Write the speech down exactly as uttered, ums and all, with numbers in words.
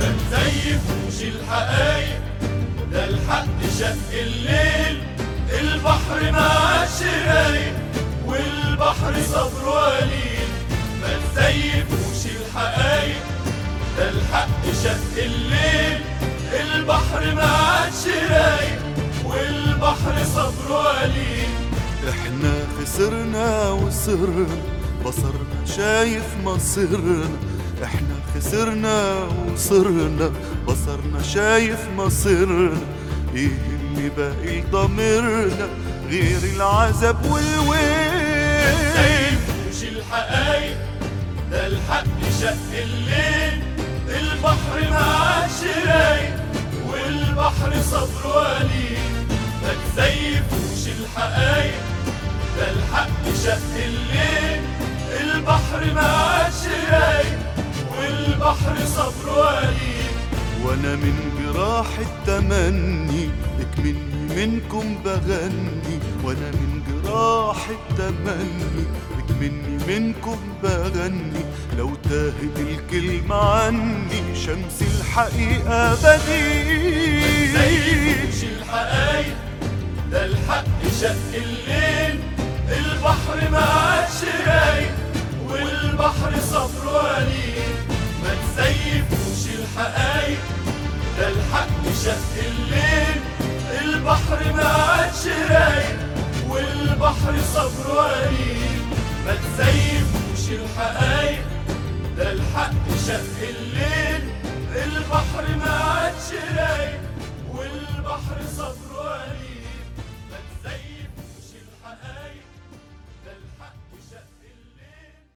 ما تزيفوش الحقايق، ده الحق شق الليل، البحر ما عادش رايق والبحر صبره قليل. ما تزيفوش الحقايق، ده الحق شق الليل، البحر ما عادش رايق والبحر صبره قليل. احنا خسرنا وصرنا، بصرنا شايف مصيرنا. احنا خسرنا وصرنا، بصرنا شايف مصيرنا. ايه اللي باقي ضميرنا غير العذاب والويل؟ متزيفوش الحقايق، ده الحق شق الليل، البحر ما عادش رايق والبحر صبره قليل. ما تزيفوش الحقايق، ده الحق شق الليل، البحر ما عادش رايق والبحر صبره قليل. وانا من جراح التمني اكمني منكم بغني. وانا من جراح التمني اكمني منكم بغني. لو تاهت الكلمة عني شمس الحقيقة بديل. متزيفوش الحقايق، ده الحق شق الليل، البحر ما عادش رايق والبحر صبره قليل. ما تزيفوش الحقايق، ده الحق شق الليل، البحر ما عادش رايق والبحر صبره قليل. ما تزيفوش الحقايق، ده الحق شق الليل،